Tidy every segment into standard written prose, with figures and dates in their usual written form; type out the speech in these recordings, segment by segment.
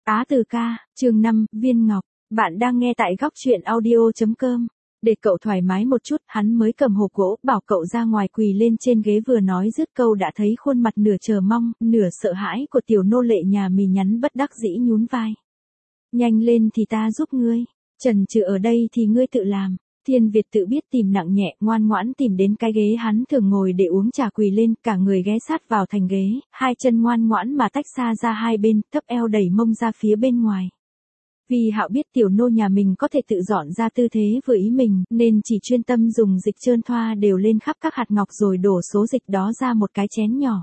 Á từ ca, chương 5, viên ngọc. Bạn đang nghe tại góc truyện audio.com. Để cậu thoải mái một chút, hắn mới cầm hộp gỗ, bảo cậu ra ngoài quỳ lên trên ghế, vừa nói dứt câu đã thấy khuôn mặt nửa chờ mong, nửa sợ hãi của tiểu nô lệ nhà mì nhắn bất đắc dĩ nhún vai. Nhanh lên thì ta giúp ngươi, chần chừ ở đây thì ngươi tự làm. Thiên Việt tự biết tìm nặng nhẹ, ngoan ngoãn tìm đến cái ghế hắn thường ngồi để uống trà, quỳ lên, cả người ghé sát vào thành ghế, hai chân ngoan ngoãn mà tách xa ra hai bên, thấp eo đẩy mông ra phía bên ngoài. Vì Hạo biết tiểu nô nhà mình có thể tự dọn ra tư thế vừa ý mình, nên chỉ chuyên tâm dùng dịch trơn thoa đều lên khắp các hạt ngọc rồi đổ số dịch đó ra một cái chén nhỏ.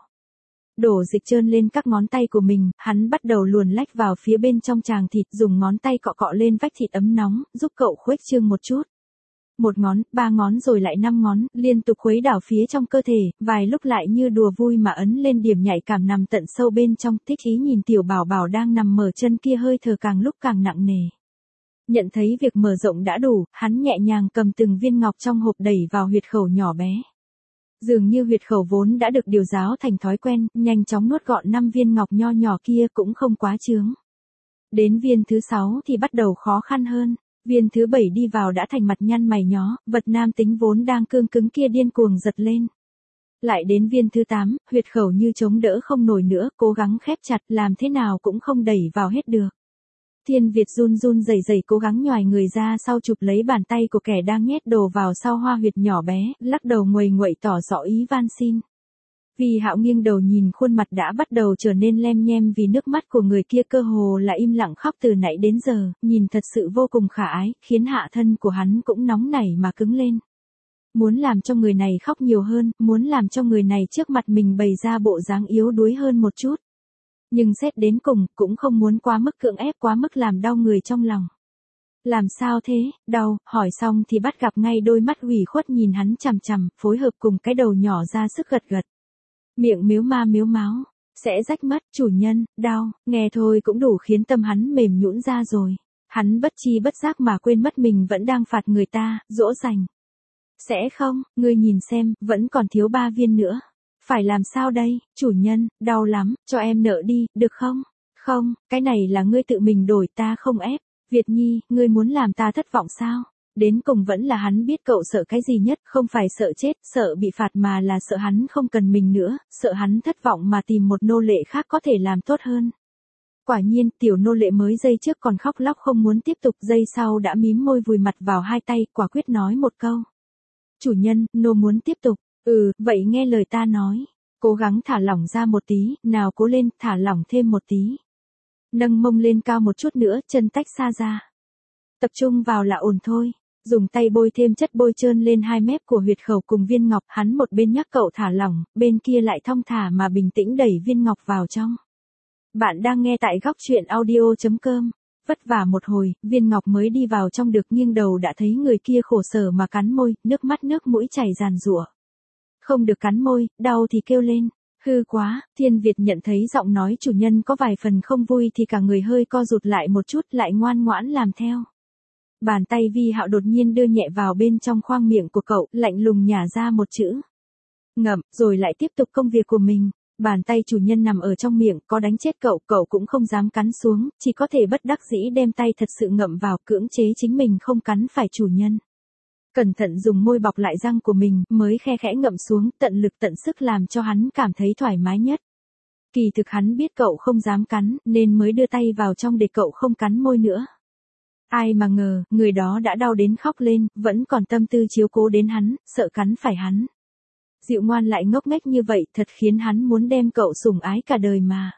Đổ dịch trơn lên các ngón tay của mình, hắn bắt đầu luồn lách vào phía bên trong tràng thịt, dùng ngón tay cọ cọ lên vách thịt ấm nóng, giúp cậu khuếch trương một chút. Một ngón, ba ngón rồi lại 5 ngón, liên tục khuấy đảo phía trong cơ thể, vài lúc lại như đùa vui mà ấn lên điểm nhạy cảm nằm tận sâu bên trong, thích ý nhìn tiểu bảo bảo đang nằm mở chân kia hơi thở càng lúc càng nặng nề. Nhận thấy việc mở rộng đã đủ, hắn nhẹ nhàng cầm từng viên ngọc trong hộp đẩy vào huyệt khẩu nhỏ bé. Dường như huyệt khẩu vốn đã được điều giáo thành thói quen, nhanh chóng nuốt gọn 5 viên ngọc nho nhỏ kia cũng không quá chướng. Đến viên thứ 6 thì bắt đầu khó khăn hơn. Viên thứ 7 đi vào đã thành mặt nhăn mày nhó, vật nam tính vốn đang cương cứng kia điên cuồng giật lên. Lại đến viên thứ 8, huyệt khẩu như chống đỡ không nổi nữa, cố gắng khép chặt, làm thế nào cũng không đẩy vào hết được. Thiên Việt run run rẩy rẩy cố gắng nhoài người ra sau chụp lấy bàn tay của kẻ đang nhét đồ vào sau hoa huyệt nhỏ bé, lắc đầu nguầy nguậy tỏ rõ ý van xin. Vì Hạo nghiêng đầu nhìn khuôn mặt đã bắt đầu trở nên lem nhem vì nước mắt của người kia, cơ hồ là im lặng khóc từ nãy đến giờ, nhìn thật sự vô cùng khả ái, khiến hạ thân của hắn cũng nóng nảy mà cứng lên. Muốn làm cho người này khóc nhiều hơn, muốn làm cho người này trước mặt mình bày ra bộ dáng yếu đuối hơn một chút. Nhưng xét đến cùng, cũng không muốn quá mức cưỡng ép, quá mức làm đau người trong lòng. Làm sao thế, đau, hỏi xong thì bắt gặp ngay đôi mắt ủy khuất nhìn hắn chằm chằm, phối hợp cùng cái đầu nhỏ ra sức gật gật. Miệng miếu ma miếu máo, sẽ rách mất, chủ nhân, đau, nghe thôi cũng đủ khiến tâm hắn mềm nhũn ra rồi. Hắn bất chi bất giác mà quên mất mình vẫn đang phạt người ta, dỗ dành. Sẽ không, ngươi nhìn xem, vẫn còn thiếu 3 viên nữa. Phải làm sao đây, chủ nhân, đau lắm, cho em nợ đi, được không? Không, cái này là ngươi tự mình đổi, ta không ép. Việt Nhi, ngươi muốn làm ta thất vọng sao? Đến cùng vẫn là hắn biết cậu sợ cái gì nhất, không phải sợ chết, sợ bị phạt mà là sợ hắn không cần mình nữa, sợ hắn thất vọng mà tìm một nô lệ khác có thể làm tốt hơn. Quả nhiên, tiểu nô lệ mới giây trước còn khóc lóc không muốn tiếp tục, giây sau đã mím môi vùi mặt vào hai tay, quả quyết nói một câu. Chủ nhân, nô muốn tiếp tục, vậy nghe lời ta nói. Cố gắng thả lỏng ra một tí, nào cố lên, thả lỏng thêm một tí. Nâng mông lên cao một chút nữa, chân tách xa ra. Tập trung vào là ổn thôi. Dùng tay bôi thêm chất bôi trơn lên hai mép của huyệt khẩu cùng viên ngọc, hắn một bên nhắc cậu thả lỏng, bên kia lại thong thả mà bình tĩnh đẩy viên ngọc vào trong. Bạn đang nghe tại góc truyện audio.com. Vất vả một hồi, viên ngọc mới đi vào trong được, nghiêng đầu đã thấy người kia khổ sở mà cắn môi, nước mắt nước mũi chảy ràn rụa. Không được cắn môi, đau thì kêu lên. Hư quá, Thiên Việt nhận thấy giọng nói chủ nhân có vài phần không vui thì cả người hơi co rụt lại một chút, lại ngoan ngoãn làm theo. Bàn tay Vi Hạo đột nhiên đưa nhẹ vào bên trong khoang miệng của cậu, lạnh lùng nhả ra một chữ. Ngậm, rồi lại tiếp tục công việc của mình. Bàn tay chủ nhân nằm ở trong miệng, có đánh chết cậu, cậu cũng không dám cắn xuống, chỉ có thể bất đắc dĩ đem tay thật sự ngậm vào, cưỡng chế chính mình không cắn phải chủ nhân. Cẩn thận dùng môi bọc lại răng của mình, mới khe khẽ ngậm xuống, tận lực tận sức làm cho hắn cảm thấy thoải mái nhất. Kỳ thực hắn biết cậu không dám cắn, nên mới đưa tay vào trong để cậu không cắn môi nữa. Ai mà ngờ, người đó đã đau đến khóc lên, vẫn còn tâm tư chiếu cố đến hắn, sợ cắn phải hắn. Dịu ngoan lại ngốc nghếch như vậy, thật khiến hắn muốn đem cậu sủng ái cả đời mà.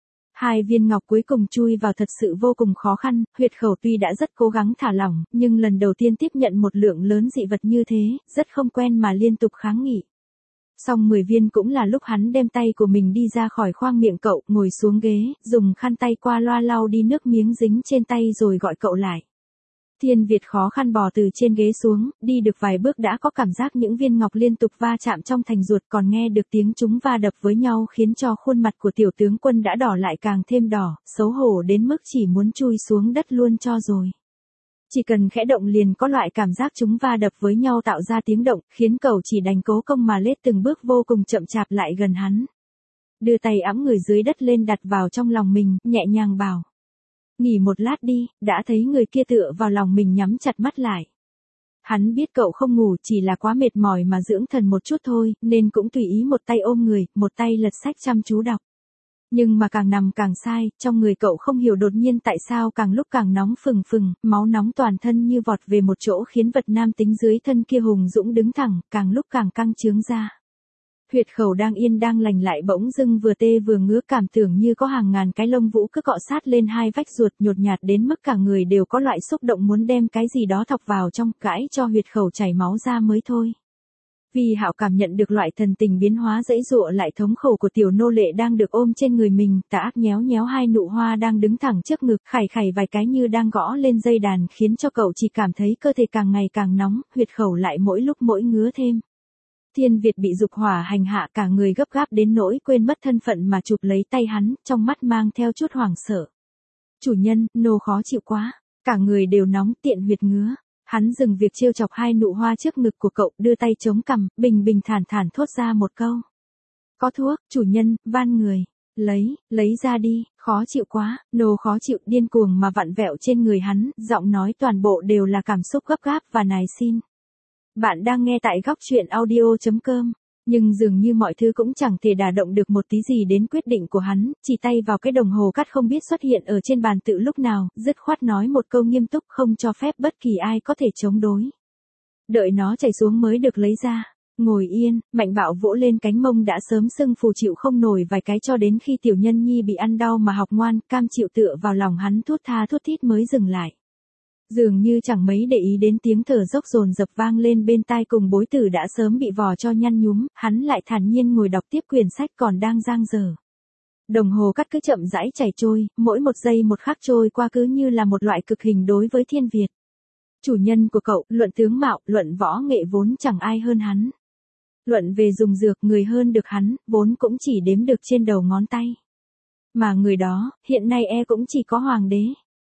2 viên ngọc cuối cùng chui vào thật sự vô cùng khó khăn, huyệt khẩu tuy đã rất cố gắng thả lỏng, nhưng lần đầu tiên tiếp nhận một lượng lớn dị vật như thế, rất không quen mà liên tục kháng nghị. Xong 10 viên cũng là lúc hắn đem tay của mình đi ra khỏi khoang miệng cậu, ngồi xuống ghế, dùng khăn tay qua loa lau đi nước miếng dính trên tay rồi gọi cậu lại. Thiên Việt khó khăn bò từ trên ghế xuống, đi được vài bước đã có cảm giác những viên ngọc liên tục va chạm trong thành ruột, còn nghe được tiếng chúng va đập với nhau khiến cho khuôn mặt của tiểu tướng quân đã đỏ lại càng thêm đỏ, xấu hổ đến mức chỉ muốn chui xuống đất luôn cho rồi. Chỉ cần khẽ động liền có loại cảm giác chúng va đập với nhau tạo ra tiếng động, khiến cậu chỉ đành cố công mà lết từng bước vô cùng chậm chạp lại gần hắn. Đưa tay ẵm người dưới đất lên đặt vào trong lòng mình, nhẹ nhàng bảo. nghỉ một lát đi, đã thấy người kia tựa vào lòng mình nhắm chặt mắt lại. Hắn biết cậu không ngủ chỉ là quá mệt mỏi mà dưỡng thần một chút thôi, nên cũng tùy ý một tay ôm người, một tay lật sách chăm chú đọc. Nhưng mà càng nằm càng sai, trong người cậu không hiểu đột nhiên tại sao càng lúc càng nóng phừng phừng, máu nóng toàn thân như vọt về một chỗ khiến vật nam tính dưới thân kia hùng dũng đứng thẳng, càng lúc càng căng trướng ra. Huyệt khẩu đang yên đang lành lại bỗng dưng vừa tê vừa ngứa, cảm tưởng như có hàng ngàn cái lông vũ cứ cọ sát lên hai vách ruột, nhột nhạt đến mức cả người đều có loại xúc động muốn đem cái gì đó thọc vào trong, gãi cho huyệt khẩu chảy máu ra mới thôi. Vì Hạo cảm nhận được loại thần tình biến hóa dãy dụa lại thống khổ của tiểu nô lệ đang được ôm trên người mình, tà ác nhéo nhéo hai nụ hoa đang đứng thẳng trước ngực, khảy khảy vài cái như đang gõ lên dây đàn, khiến cho cậu chỉ cảm thấy cơ thể càng ngày càng nóng, huyệt khẩu lại mỗi lúc mỗi ngứa thêm. Thiên Việt bị dục hỏa hành hạ, cả người gấp gáp đến nỗi quên mất thân phận mà chụp lấy tay hắn, trong mắt mang theo chút hoảng sợ. Chủ nhân, nô khó chịu quá, cả người đều nóng, tiện huyệt ngứa. Hắn dừng việc trêu chọc hai nụ hoa trước ngực của cậu, đưa tay chống cằm, bình bình thản thản thốt ra một câu. Có thuốc, chủ nhân, van người. Lấy ra đi, khó chịu quá, nô khó chịu, điên cuồng mà vặn vẹo trên người hắn, giọng nói toàn bộ đều là cảm xúc gấp gáp và nài xin. Bạn đang nghe tại góc truyện audio.com. Nhưng dường như mọi thứ cũng chẳng thể đả động được một tí gì đến quyết định của hắn, chỉ tay vào cái đồng hồ cát không biết xuất hiện ở trên bàn tự lúc nào, dứt khoát nói một câu nghiêm túc không cho phép bất kỳ ai có thể chống đối. Đợi nó chảy xuống mới được lấy ra. Ngồi yên, Mạnh Bạo vỗ lên cánh mông đã sớm sưng phù chịu không nổi vài cái cho đến khi tiểu nhân nhi bị ăn đau mà học ngoan, cam chịu tựa vào lòng hắn thút tha thút thít mới dừng lại. Dường như chẳng mấy để ý đến tiếng thở dốc dồn dập vang lên bên tai cùng bối tử đã sớm bị vò cho nhăn nhúm, hắn lại thản nhiên ngồi đọc tiếp quyển sách còn đang dang dở. Đồng hồ cát cứ chậm rãi chảy trôi, mỗi một giây một khắc trôi qua cứ như là một loại cực hình đối với Thiên Việt. Chủ nhân của cậu, luận tướng mạo, luận võ nghệ vốn chẳng ai hơn hắn. Luận về dùng dược, người hơn được hắn, vốn cũng chỉ đếm được trên đầu ngón tay. Mà người đó, hiện nay cũng chỉ có hoàng đế.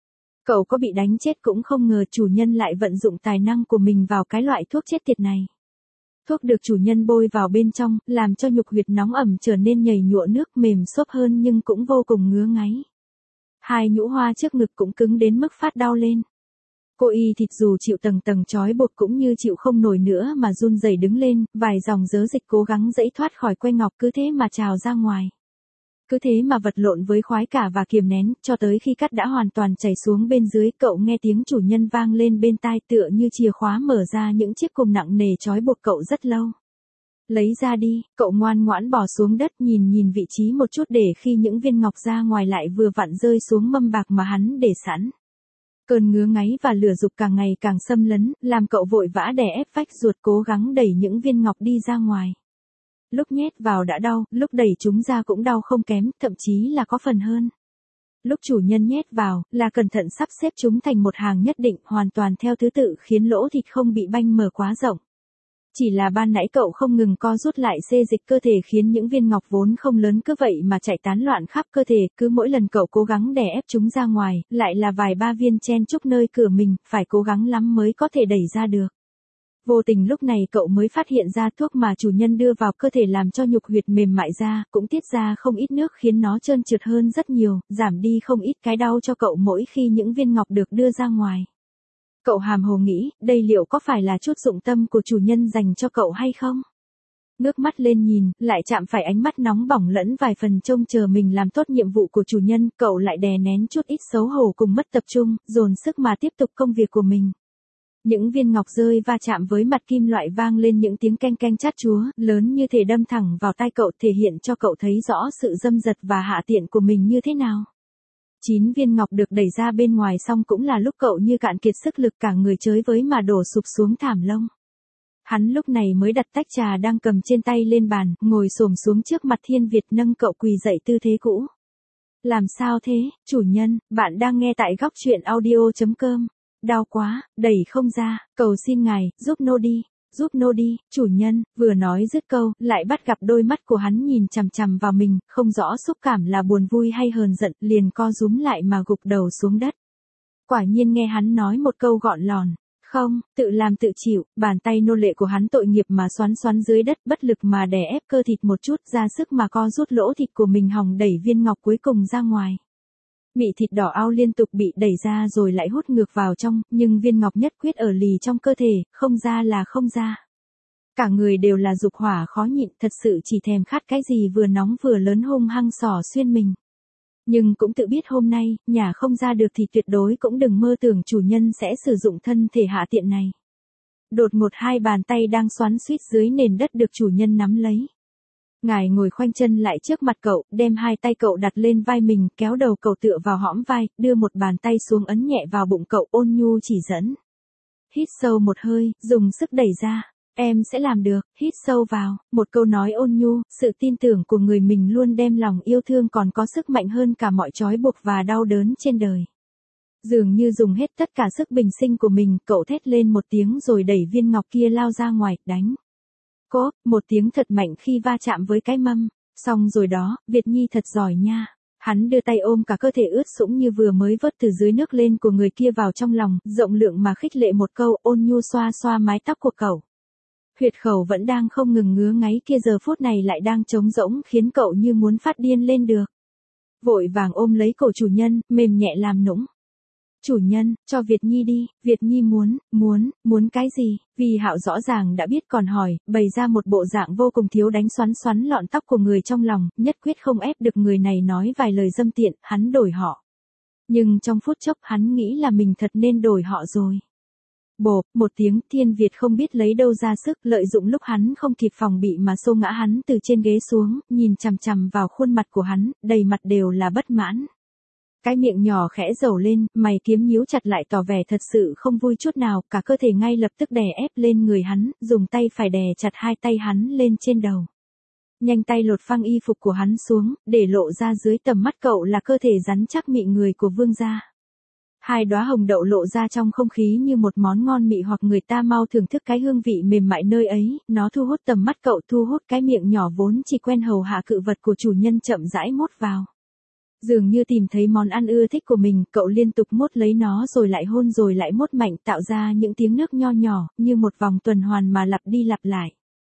Cậu có bị đánh chết cũng không ngờ chủ nhân lại vận dụng tài năng của mình vào cái loại thuốc chết tiệt này. Thuốc được chủ nhân bôi vào bên trong, làm cho nhục huyệt nóng ẩm trở nên nhầy nhụa nước, mềm xốp hơn nhưng cũng vô cùng ngứa ngáy. Hai nhũ hoa trước ngực cũng cứng đến mức phát đau lên. Cô y thịt dù chịu tầng tầng trói buộc cũng như chịu không nổi nữa mà run rẩy đứng lên, vài dòng dớ dịch cố gắng giãy thoát khỏi que ngọc cứ thế mà trào ra ngoài. Cứ thế mà vật lộn với khoái cả và kiềm nén, cho tới khi cát đã hoàn toàn chảy xuống bên dưới, cậu nghe tiếng chủ nhân vang lên bên tai tựa như chìa khóa mở ra những chiếc cùm nặng nề trói buộc cậu rất lâu. Lấy ra đi, cậu ngoan ngoãn bỏ xuống đất nhìn vị trí một chút để khi những viên ngọc ra ngoài lại vừa vặn rơi xuống mâm bạc mà hắn để sẵn. Cơn ngứa ngáy và lửa dục càng ngày càng xâm lấn, làm cậu vội vã đè ép vách ruột cố gắng đẩy những viên ngọc đi ra ngoài. Lúc nhét vào đã đau, lúc đẩy chúng ra cũng đau không kém, thậm chí là có phần hơn. Lúc chủ nhân nhét vào, là cẩn thận sắp xếp chúng thành một hàng nhất định, hoàn toàn theo thứ tự khiến lỗ thịt không bị banh mở quá rộng. Chỉ là ban nãy cậu không ngừng co rút lại xê dịch cơ thể khiến những viên ngọc vốn không lớn cứ vậy mà chạy tán loạn khắp cơ thể, cứ mỗi lần cậu cố gắng đè ép chúng ra ngoài, lại là vài ba viên chen chúc nơi cửa mình, phải cố gắng lắm mới có thể đẩy ra được. Vô tình lúc này cậu mới phát hiện ra thuốc mà chủ nhân đưa vào cơ thể làm cho nhục huyệt mềm mại ra, cũng tiết ra không ít nước khiến nó trơn trượt hơn rất nhiều, giảm đi không ít cái đau cho cậu mỗi khi những viên ngọc được đưa ra ngoài. Cậu hàm hồ nghĩ, đây liệu có phải là chút dụng tâm của chủ nhân dành cho cậu hay không? Ngước mắt lên nhìn, lại chạm phải ánh mắt nóng bỏng lẫn vài phần trông chờ mình làm tốt nhiệm vụ của chủ nhân, cậu lại đè nén chút ít xấu hổ cùng mất tập trung, dồn sức mà tiếp tục công việc của mình. Những viên ngọc rơi va chạm với mặt kim loại vang lên những tiếng keng keng chát chúa, lớn như thể đâm thẳng vào tai cậu, thể hiện cho cậu thấy rõ sự dâm dật và hạ tiện của mình như thế nào. 9 viên ngọc được đẩy ra bên ngoài xong cũng là lúc cậu như cạn kiệt sức lực, cả người chới với mà đổ sụp xuống thảm lông. Hắn lúc này mới đặt tách trà đang cầm trên tay lên bàn, ngồi xổm xuống trước mặt Thiên Việt nâng cậu quỳ dậy tư thế cũ. Làm sao thế, chủ nhân, bạn đang nghe tại góc truyện audio.com. Đau quá, đẩy không ra, cầu xin ngài, giúp nô đi, chủ nhân, vừa nói dứt câu, lại bắt gặp đôi mắt của hắn nhìn chằm chằm vào mình, không rõ xúc cảm là buồn vui hay hờn giận, liền co rúm lại mà gục đầu xuống đất. Quả nhiên nghe hắn nói một câu gọn lòn, không, tự làm tự chịu, bàn tay nô lệ của hắn tội nghiệp mà xoắn xoắn dưới đất, bất lực mà đè ép cơ thịt một chút, ra sức mà co rút lỗ thịt của mình hòng đẩy viên ngọc cuối cùng ra ngoài. Mị thịt đỏ ao liên tục bị đẩy ra rồi lại hút ngược vào trong, nhưng viên ngọc nhất quyết ở lì trong cơ thể, không ra là không ra. Cả người đều là dục hỏa khó nhịn, thật sự chỉ thèm khát cái gì vừa nóng vừa lớn hung hăng xỏ xuyên mình. Nhưng cũng tự biết hôm nay, nhả không ra được thì tuyệt đối cũng đừng mơ tưởng chủ nhân sẽ sử dụng thân thể hạ tiện này. Đột một hai bàn tay đang xoắn xuýt dưới nền đất được chủ nhân nắm lấy. Ngài ngồi khoanh chân lại trước mặt cậu, đem hai tay cậu đặt lên vai mình, kéo đầu cậu tựa vào hõm vai, đưa một bàn tay xuống ấn nhẹ vào bụng cậu, ôn nhu chỉ dẫn. Hít sâu một hơi, dùng sức đẩy ra. Em sẽ làm được, hít sâu vào, một câu nói ôn nhu, sự tin tưởng của người mình luôn đem lòng yêu thương còn có sức mạnh hơn cả mọi trói buộc và đau đớn trên đời. Dường như dùng hết tất cả sức bình sinh của mình, cậu thét lên một tiếng rồi đẩy viên ngọc kia lao ra ngoài, đánh. Cốp, một tiếng thật mạnh khi va chạm với cái mâm. Xong rồi đó, Việt Nhi thật giỏi nha. Hắn đưa tay ôm cả cơ thể ướt sũng như vừa mới vớt từ dưới nước lên của người kia vào trong lòng, rộng lượng mà khích lệ một câu, ôn nhu xoa xoa mái tóc của cậu. Huyệt khẩu vẫn đang không ngừng ngứa ngáy kia giờ phút này lại đang trống rỗng khiến cậu như muốn phát điên lên được. Vội vàng ôm lấy cổ chủ nhân, mềm nhẹ làm nũng. Chủ nhân, cho Việt Nhi đi, Việt Nhi muốn cái gì? Vì Hạo rõ ràng đã biết còn hỏi, bày ra một bộ dạng vô cùng thiếu đánh xoắn lọn tóc của người trong lòng, nhất quyết không ép được người này nói vài lời dâm tiện, hắn đổi họ. Nhưng trong phút chốc hắn nghĩ là mình thật nên đổi họ rồi. Bộp, một tiếng, Thiên Việt không biết lấy đâu ra sức, lợi dụng lúc hắn không kịp phòng bị mà xô ngã hắn từ trên ghế xuống, nhìn chằm chằm vào khuôn mặt của hắn, đầy mặt đều là bất mãn. Cái miệng nhỏ khẽ rầu lên, mày kiếm nhíu chặt lại tỏ vẻ thật sự không vui chút nào, cả cơ thể ngay lập tức đè ép lên người hắn, dùng tay phải đè chặt hai tay hắn lên trên đầu. Nhanh tay lột phăng y phục của hắn xuống, để lộ ra dưới tầm mắt cậu là cơ thể rắn chắc mị người của vương gia. Hai đóa hồng đậu lộ ra trong không khí như một món ngon mị hoặc người ta mau thưởng thức cái hương vị mềm mại nơi ấy, nó thu hút tầm mắt cậu, thu hút cái miệng nhỏ vốn chỉ quen hầu hạ cự vật của chủ nhân chậm rãi mốt vào. Dường như tìm thấy món ăn ưa thích của mình, cậu liên tục mốt lấy nó rồi lại hôn rồi lại mốt mạnh tạo ra những tiếng nước nho nhỏ, như một vòng tuần hoàn mà lặp đi lặp lại.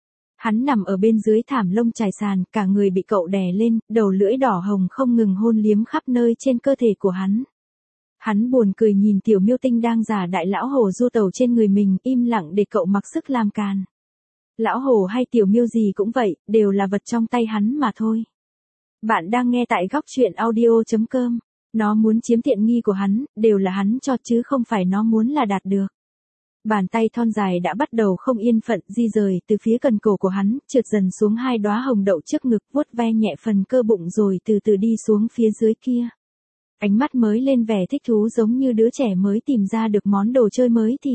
Hắn nằm ở bên dưới thảm lông trải sàn, cả người bị cậu đè lên, đầu lưỡi đỏ hồng không ngừng hôn liếm khắp nơi trên cơ thể của hắn. Hắn buồn cười nhìn tiểu miêu tinh đang giả đại lão hổ du tàu trên người mình, im lặng để cậu mặc sức làm càn. Lão hổ hay tiểu miêu gì cũng vậy, đều là vật trong tay hắn mà thôi. Bạn đang nghe tại góc truyện audio.com. Nó muốn chiếm tiện nghi của hắn, đều là hắn cho chứ không phải nó muốn là đạt được. Bàn tay thon dài đã bắt đầu không yên phận di rời từ phía cần cổ của hắn, trượt dần xuống hai đóa hồng đậu trước ngực, vuốt ve nhẹ phần cơ bụng rồi từ từ đi xuống phía dưới kia. Ánh mắt mới lên vẻ thích thú giống như đứa trẻ mới tìm ra được món đồ chơi mới thì.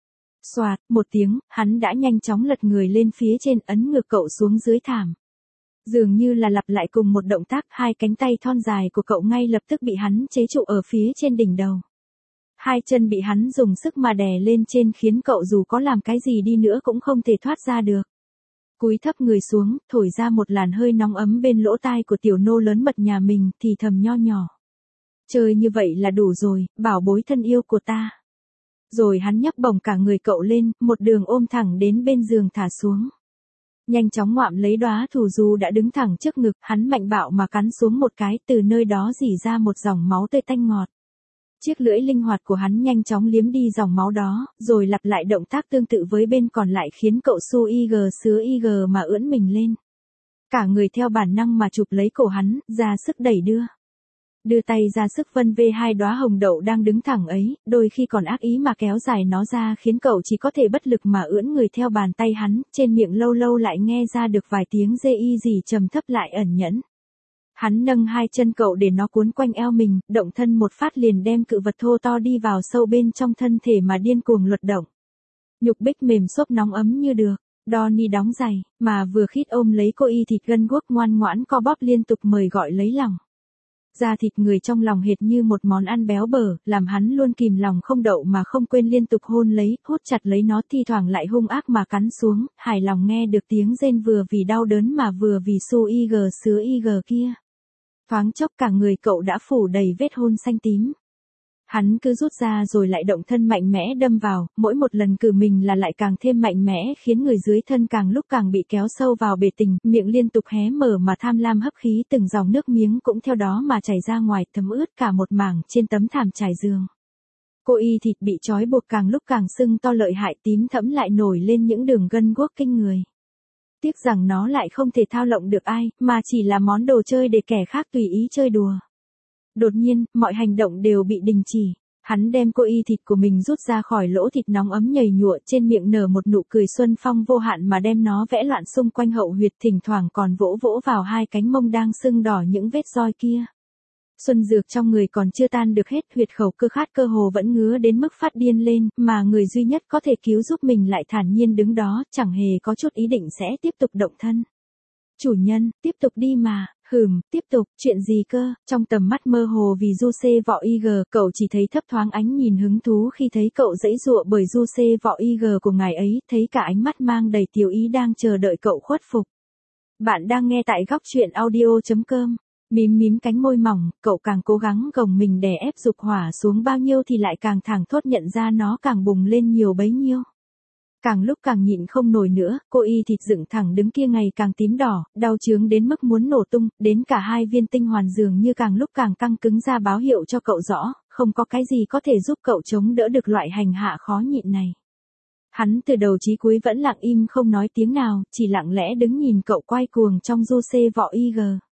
Xoạt, một tiếng, hắn đã nhanh chóng lật người lên phía trên ấn ngược cậu xuống dưới thảm. Dường như là lặp lại cùng một động tác, hai cánh tay thon dài của cậu ngay lập tức bị hắn chế trụ ở phía trên đỉnh đầu. Hai chân bị hắn dùng sức mà đè lên trên khiến cậu dù có làm cái gì đi nữa cũng không thể thoát ra được. Cúi thấp người xuống, thổi ra một làn hơi nóng ấm bên lỗ tai của tiểu nô lớn mật nhà mình, thì thầm nho nhỏ. Chơi như vậy là đủ rồi, bảo bối thân yêu của ta. Rồi hắn nhấc bổng cả người cậu lên, một đường ôm thẳng đến bên giường thả xuống. Nhanh chóng ngoạm lấy đóa thù du đã đứng thẳng trước ngực, hắn mạnh bạo mà cắn xuống một cái, từ nơi đó rỉ ra một dòng máu tươi tanh ngọt. Chiếc lưỡi linh hoạt của hắn nhanh chóng liếm đi dòng máu đó, rồi lặp lại động tác tương tự với bên còn lại khiến cậu su ig sứa ig mà ưỡn mình lên. Cả người theo bản năng mà chụp lấy cổ hắn, ra sức đẩy đưa. Đưa tay ra sức vân vê hai đóa hồng đậu đang đứng thẳng ấy, đôi khi còn ác ý mà kéo dài nó ra khiến cậu chỉ có thể bất lực mà ưỡn người theo bàn tay hắn, trên miệng lâu lâu lại nghe ra được vài tiếng dê y gì trầm thấp lại ẩn nhẫn. Hắn nâng hai chân cậu để nó cuốn quanh eo mình, động thân một phát liền đem cự vật thô to đi vào sâu bên trong thân thể mà điên cuồng luật động. Nhục bích mềm xốp nóng ấm như được. Donnie đóng giày, mà vừa khít ôm lấy cô y thịt gân guốc ngoan ngoãn co bóp liên tục mời gọi lấy lòng. Da thịt người trong lòng hệt như một món ăn béo bở, làm hắn luôn kìm lòng không đậu mà không quên liên tục hôn lấy, hút chặt lấy nó, thi thoảng lại hung ác mà cắn xuống, hài lòng nghe được tiếng rên vừa vì đau đớn mà vừa vì su ig sứa ig kia. Thoáng chốc cả người cậu đã phủ đầy vết hôn xanh tím. Hắn cứ rút ra rồi lại động thân mạnh mẽ đâm vào, mỗi một lần cử mình là lại càng thêm mạnh mẽ khiến người dưới thân càng lúc càng bị kéo sâu vào bể tình, miệng liên tục hé mở mà tham lam hấp khí, từng dòng nước miếng cũng theo đó mà chảy ra ngoài, thấm ướt cả một mảng trên tấm thảm trải giường. Cô y thịt bị trói buộc càng lúc càng sưng to lợi hại, tím thẫm lại nổi lên những đường gân guốc kinh người. Tiếc rằng nó lại không thể thao lộng được ai, mà chỉ là món đồ chơi để kẻ khác tùy ý chơi đùa. Đột nhiên, mọi hành động đều bị đình chỉ. Hắn đem cô y thịt của mình rút ra khỏi lỗ thịt nóng ấm nhầy nhụa, trên miệng nở một nụ cười xuân phong vô hạn mà đem nó vẽ loạn xung quanh hậu huyệt, thỉnh thoảng còn vỗ vỗ vào hai cánh mông đang sưng đỏ những vết roi kia. Xuân dược trong người còn chưa tan được hết, huyệt khẩu cơ khát cơ hồ vẫn ngứa đến mức phát điên lên, mà người duy nhất có thể cứu giúp mình lại thản nhiên đứng đó, chẳng hề có chút ý định sẽ tiếp tục động thân. Chủ nhân, tiếp tục đi mà. Tiếp tục, chuyện gì cơ? Trong tầm mắt mơ hồ vì du xê vọ IG, cậu chỉ thấy thấp thoáng ánh nhìn hứng thú khi thấy cậu giãy giụa bởi du xê vọ IG của ngài ấy, thấy cả ánh mắt mang đầy tiểu ý đang chờ đợi cậu khuất phục. Bạn đang nghe tại góc truyện audio.com. Mím mím cánh môi mỏng, cậu càng cố gắng gồng mình đè ép dục hỏa xuống bao nhiêu thì lại càng thảng thốt, nhận ra nó càng bùng lên nhiều bấy nhiêu. Càng lúc càng nhịn không nổi nữa, cô y thịt dựng thẳng đứng kia ngày càng tím đỏ, đau chướng đến mức muốn nổ tung, đến cả hai viên tinh hoàn dường như càng lúc càng căng cứng ra báo hiệu cho cậu rõ, không có cái gì có thể giúp cậu chống đỡ được loại hành hạ khó nhịn này. Hắn từ đầu chí cuối vẫn lặng im không nói tiếng nào, chỉ lặng lẽ đứng nhìn cậu quay cuồng trong du xê vọ IG.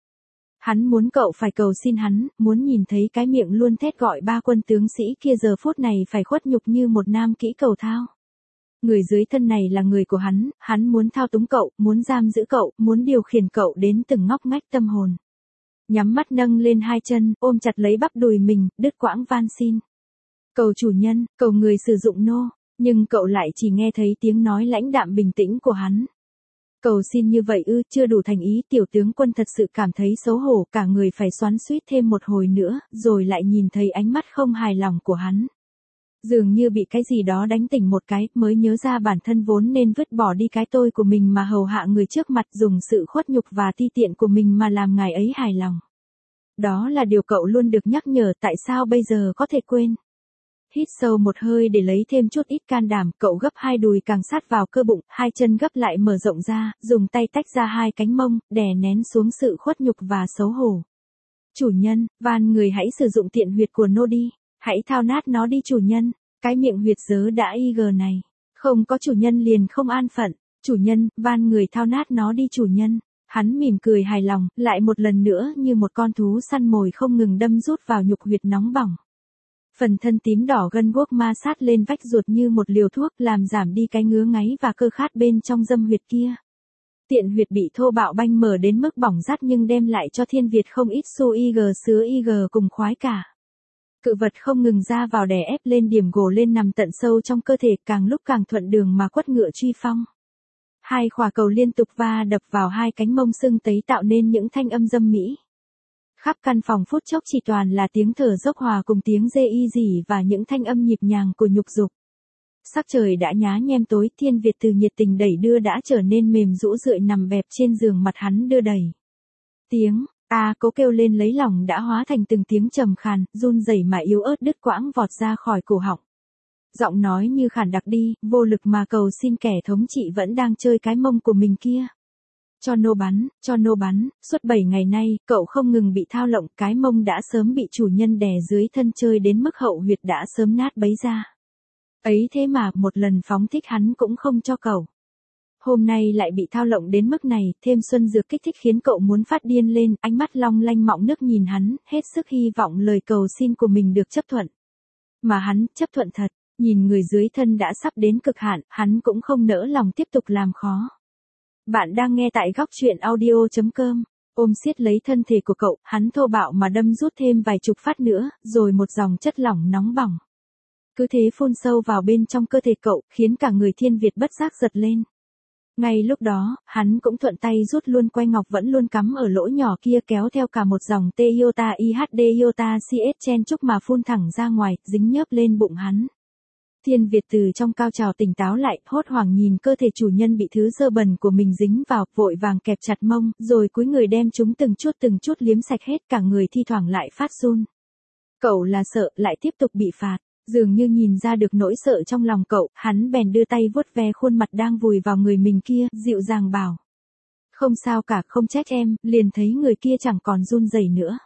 Hắn muốn cậu phải cầu xin hắn, muốn nhìn thấy cái miệng luôn thét gọi ba quân tướng sĩ kia giờ phút này phải khuất nhục như một nam kỹ cầu thao. Người dưới thân này là người của hắn muốn thao túng cậu, muốn giam giữ cậu, muốn điều khiển cậu đến từng ngóc ngách tâm hồn. Nhắm mắt nâng lên hai chân, ôm chặt lấy bắp đùi mình, đứt quãng van xin. Cầu chủ nhân, cầu người sử dụng nô, nhưng cậu lại chỉ nghe thấy tiếng nói lãnh đạm bình tĩnh của hắn. Cầu xin như vậy ư, chưa đủ thành ý, tiểu tướng quân thật sự cảm thấy xấu hổ, cả người phải xoắn xuýt thêm một hồi nữa, rồi lại nhìn thấy ánh mắt không hài lòng của hắn. Dường như bị cái gì đó đánh tỉnh một cái, mới nhớ ra bản thân vốn nên vứt bỏ đi cái tôi của mình mà hầu hạ người trước mặt, dùng sự khuất nhục và ti tiện của mình mà làm ngài ấy hài lòng. Đó là điều cậu luôn được nhắc nhở, tại sao bây giờ có thể quên. Hít sâu một hơi để lấy thêm chút ít can đảm, cậu gấp hai đùi càng sát vào cơ bụng, hai chân gấp lại mở rộng ra, dùng tay tách ra hai cánh mông, đè nén xuống sự khuất nhục và xấu hổ. Chủ nhân, van người hãy sử dụng tiện huyệt của nô đi. Hãy thao nát nó đi chủ nhân, cái miệng huyệt dớ đã IG này. Không có chủ nhân liền không an phận, chủ nhân, van người thao nát nó đi chủ nhân. Hắn mỉm cười hài lòng, lại một lần nữa như một con thú săn mồi không ngừng đâm rút vào nhục huyệt nóng bỏng. Phần thân tím đỏ gân guốc ma sát lên vách ruột như một liều thuốc làm giảm đi cái ngứa ngáy và cơ khát bên trong dâm huyệt kia. Tiện huyệt bị thô bạo banh mở đến mức bỏng rát nhưng đem lại cho Thiên Việt không ít xu IG sứa IG cùng khoái cả. Cự vật không ngừng ra vào đè ép lên điểm gồ lên nằm tận sâu trong cơ thể, càng lúc càng thuận đường mà quất ngựa truy phong. Hai khỏa cầu liên tục va đập vào hai cánh mông sưng tấy tạo nên những thanh âm dâm mỹ. Khắp căn phòng phút chốc chỉ toàn là tiếng thở dốc hòa cùng tiếng rê y rỉ và những thanh âm nhịp nhàng của nhục dục. Sắc trời đã nhá nhem tối, Thiên Việt từ nhiệt tình đẩy đưa đã trở nên mềm rũ rượi nằm bẹp trên giường, mặt hắn đưa đẩy. Tiếng cố kêu lên lấy lòng đã hóa thành từng tiếng trầm khàn, run rẩy mà yếu ớt đứt quãng vọt ra khỏi cổ họng. Giọng nói như khản đặc đi, vô lực mà cầu xin kẻ thống trị vẫn đang chơi cái mông của mình kia. Cho nô bắn, suốt 7 ngày nay, cậu không ngừng bị thao lộng, cái mông đã sớm bị chủ nhân đè dưới thân chơi đến mức hậu huyệt đã sớm nát bấy ra. Ấy thế mà, một lần phóng thích hắn cũng không cho cậu. Hôm nay lại bị thao lộng đến mức này, thêm xuân dược kích thích khiến cậu muốn phát điên lên, ánh mắt long lanh mọng nước nhìn hắn, hết sức hy vọng lời cầu xin của mình được chấp thuận. Mà hắn, chấp thuận thật, nhìn người dưới thân đã sắp đến cực hạn, hắn cũng không nỡ lòng tiếp tục làm khó. Bạn đang nghe tại góc truyện audio.com, ôm siết lấy thân thể của cậu, hắn thô bạo mà đâm rút thêm vài chục phát nữa, rồi một dòng chất lỏng nóng bỏng. Cứ thế phun sâu vào bên trong cơ thể cậu, khiến cả người Thiên Việt bất giác giật lên. Ngay lúc đó, hắn cũng thuận tay rút luôn que ngọc vẫn luôn cắm ở lỗ nhỏ kia, kéo theo cả một dòng T iota IHD iota CS chen chúc mà phun thẳng ra ngoài, dính nhớp lên bụng hắn. Thiên Việt từ trong cao trào tỉnh táo lại, hốt hoảng nhìn cơ thể chủ nhân bị thứ dơ bẩn của mình dính vào, vội vàng kẹp chặt mông, rồi cúi người đem chúng từng chút liếm sạch hết, cả người thi thoảng lại phát run. Cậu là sợ lại tiếp tục bị phạt. Dường như nhìn ra được nỗi sợ trong lòng cậu, hắn bèn đưa tay vuốt ve khuôn mặt đang vùi vào người mình kia, dịu dàng bảo. Không sao cả, không trách em, liền thấy người kia chẳng còn run rẩy nữa.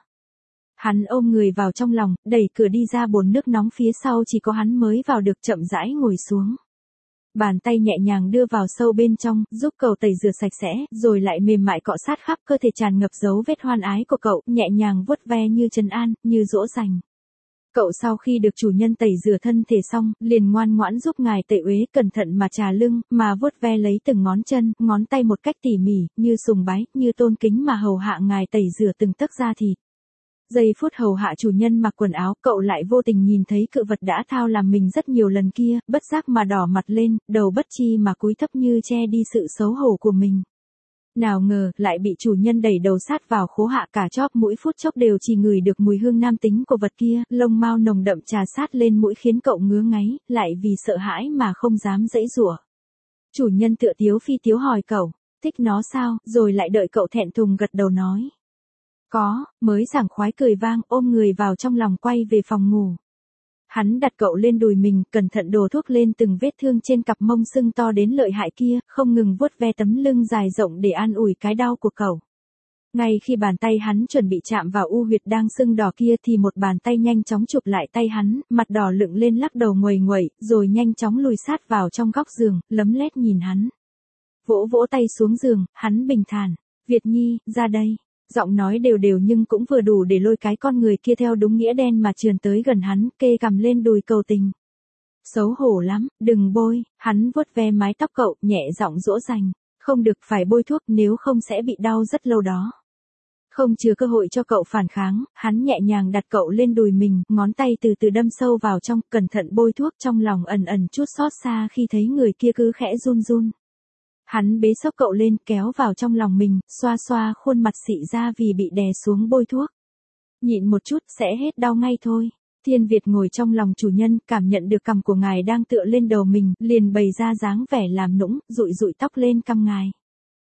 Hắn ôm người vào trong lòng, đẩy cửa đi ra bồn nước nóng phía sau chỉ có hắn mới vào được, chậm rãi ngồi xuống. Bàn tay nhẹ nhàng đưa vào sâu bên trong, giúp cậu tẩy rửa sạch sẽ, rồi lại mềm mại cọ sát khắp cơ thể tràn ngập dấu vết hoan ái của cậu, nhẹ nhàng vuốt ve như trấn an, như dỗ dành. Cậu sau khi được chủ nhân tẩy rửa thân thể xong, liền ngoan ngoãn giúp ngài tẩy uế, cẩn thận mà trà lưng, mà vuốt ve lấy từng ngón chân, ngón tay một cách tỉ mỉ, như sùng bái, như tôn kính mà hầu hạ ngài tẩy rửa từng tấc da thịt. Giây phút hầu hạ chủ nhân mặc quần áo, cậu lại vô tình nhìn thấy cự vật đã thao làm mình rất nhiều lần kia, bất giác mà đỏ mặt lên, đầu bất chi mà cúi thấp như che đi sự xấu hổ của mình. Nào ngờ, lại bị chủ nhân đẩy đầu sát vào khố hạ, cả chóp mũi phút chốc đều chỉ ngửi được mùi hương nam tính của vật kia, lông mao nồng đậm trà sát lên mũi khiến cậu ngứa ngáy, lại vì sợ hãi mà không dám giãy giụa. Chủ nhân tựa tiếu phi tiếu hỏi cậu, thích nó sao, rồi lại đợi cậu thẹn thùng gật đầu nói. Có, mới sảng khoái cười vang, ôm người vào trong lòng quay về phòng ngủ. Hắn đặt cậu lên đùi mình, cẩn thận đổ thuốc lên từng vết thương trên cặp mông sưng to đến lợi hại kia, không ngừng vuốt ve tấm lưng dài rộng để an ủi cái đau của cậu. Ngay khi bàn tay hắn chuẩn bị chạm vào u huyệt đang sưng đỏ kia thì một bàn tay nhanh chóng chụp lại tay hắn, mặt đỏ lựng lên lắc đầu nguầy nguậy, rồi nhanh chóng lùi sát vào trong góc giường, lấm lét nhìn hắn. Vỗ vỗ tay xuống giường, hắn bình thản, Việt Nhi, ra đây. Giọng nói đều đều nhưng cũng vừa đủ để lôi cái con người kia theo đúng nghĩa đen mà trườn tới gần hắn, kê cằm lên đùi cầu tình. Xấu hổ lắm, đừng bôi, hắn vuốt ve mái tóc cậu, nhẹ giọng dỗ dành. Không được, phải bôi thuốc, nếu không sẽ bị đau rất lâu đó. Không chừa cơ hội cho cậu phản kháng, hắn nhẹ nhàng đặt cậu lên đùi mình, ngón tay từ từ đâm sâu vào trong, cẩn thận bôi thuốc, trong lòng ẩn ẩn chút xót xa khi thấy người kia cứ khẽ run run. Hắn bế xốc cậu lên, kéo vào trong lòng mình, xoa xoa khuôn mặt xị ra vì bị đè xuống bôi thuốc. Nhịn một chút, sẽ hết đau ngay thôi. Thiên Việt ngồi trong lòng chủ nhân, cảm nhận được cằm của ngài đang tựa lên đầu mình, liền bày ra dáng vẻ làm nũng, dụi dụi tóc lên cằm ngài.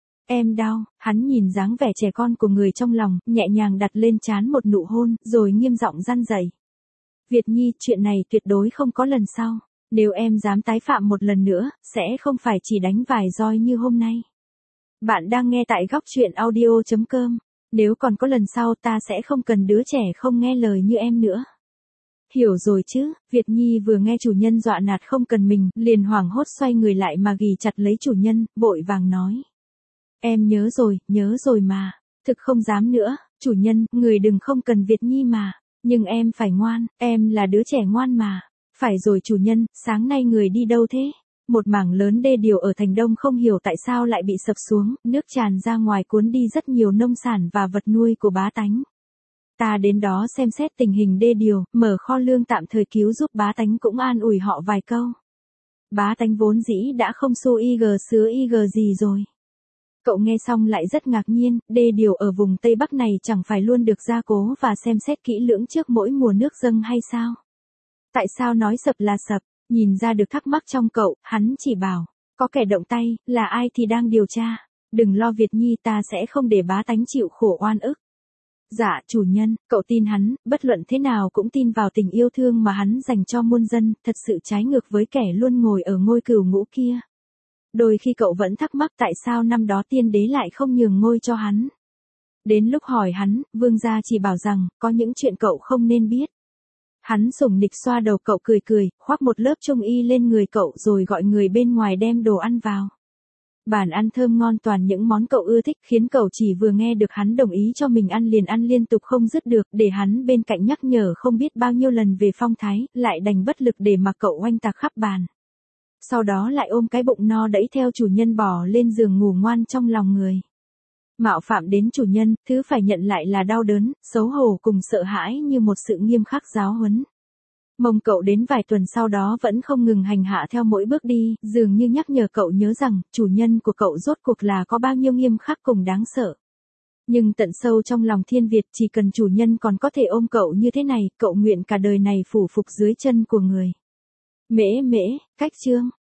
Em đau, hắn nhìn dáng vẻ trẻ con của người trong lòng, nhẹ nhàng đặt lên trán một nụ hôn, rồi nghiêm giọng răn dạy. Việt Nhi, chuyện này tuyệt đối không có lần sau. Nếu em dám tái phạm một lần nữa, sẽ không phải chỉ đánh vài roi như hôm nay. Bạn đang nghe tại góc truyện audio.com. Nếu còn có lần sau ta sẽ không cần đứa trẻ không nghe lời như em nữa. Hiểu rồi chứ, Việt Nhi vừa nghe chủ nhân dọa nạt không cần mình, liền hoảng hốt xoay người lại mà ghì chặt lấy chủ nhân, vội vàng nói. Em nhớ rồi mà, thực không dám nữa, chủ nhân, người đừng không cần Việt Nhi mà, nhưng em phải ngoan, em là đứa trẻ ngoan mà. Phải rồi chủ nhân, sáng nay người đi đâu thế? Một mảng lớn đê điều ở thành Đông không hiểu tại sao lại bị sập xuống, nước tràn ra ngoài cuốn đi rất nhiều nông sản và vật nuôi của bá tánh. Ta đến đó xem xét tình hình đê điều, mở kho lương tạm thời cứu giúp bá tánh cũng an ủi họ vài câu. Bá tánh vốn dĩ đã không xu ig sứa ig gì rồi. Cậu nghe xong lại rất ngạc nhiên, đê điều ở vùng Tây Bắc này chẳng phải luôn được gia cố và xem xét kỹ lưỡng trước mỗi mùa nước dâng hay sao? Tại sao nói sập là sập? Nhìn ra được thắc mắc trong cậu, hắn chỉ bảo, có kẻ động tay, là ai thì đang điều tra. Đừng lo Việt Nhi, ta sẽ không để bá tánh chịu khổ oan ức. Dạ, chủ nhân, cậu tin hắn, bất luận thế nào cũng tin vào tình yêu thương mà hắn dành cho muôn dân, thật sự trái ngược với kẻ luôn ngồi ở ngôi cửu ngũ kia. Đôi khi cậu vẫn thắc mắc tại sao năm đó tiên đế lại không nhường ngôi cho hắn. Đến lúc hỏi hắn, vương gia chỉ bảo rằng, có những chuyện cậu không nên biết. Hắn sủng nịch xoa đầu cậu cười cười, khoác một lớp trung y lên người cậu rồi gọi người bên ngoài đem đồ ăn vào. Bàn ăn thơm ngon toàn những món cậu ưa thích khiến cậu chỉ vừa nghe được hắn đồng ý cho mình ăn liên tục không dứt được, để hắn bên cạnh nhắc nhở không biết bao nhiêu lần về phong thái, lại đành bất lực để mặc cậu oanh tạc khắp bàn. Sau đó lại ôm cái bụng no đẫy theo chủ nhân bò lên giường ngủ ngoan trong lòng người. Mạo phạm đến chủ nhân, thứ phải nhận lại là đau đớn, xấu hổ cùng sợ hãi như một sự nghiêm khắc giáo huấn. Mong cậu đến vài tuần sau đó vẫn không ngừng hành hạ theo mỗi bước đi, dường như nhắc nhở cậu nhớ rằng, chủ nhân của cậu rốt cuộc là có bao nhiêu nghiêm khắc cùng đáng sợ. Nhưng tận sâu trong lòng Thiên Việt, chỉ cần chủ nhân còn có thể ôm cậu như thế này, cậu nguyện cả đời này phủ phục dưới chân của người. Mễ, cách chương.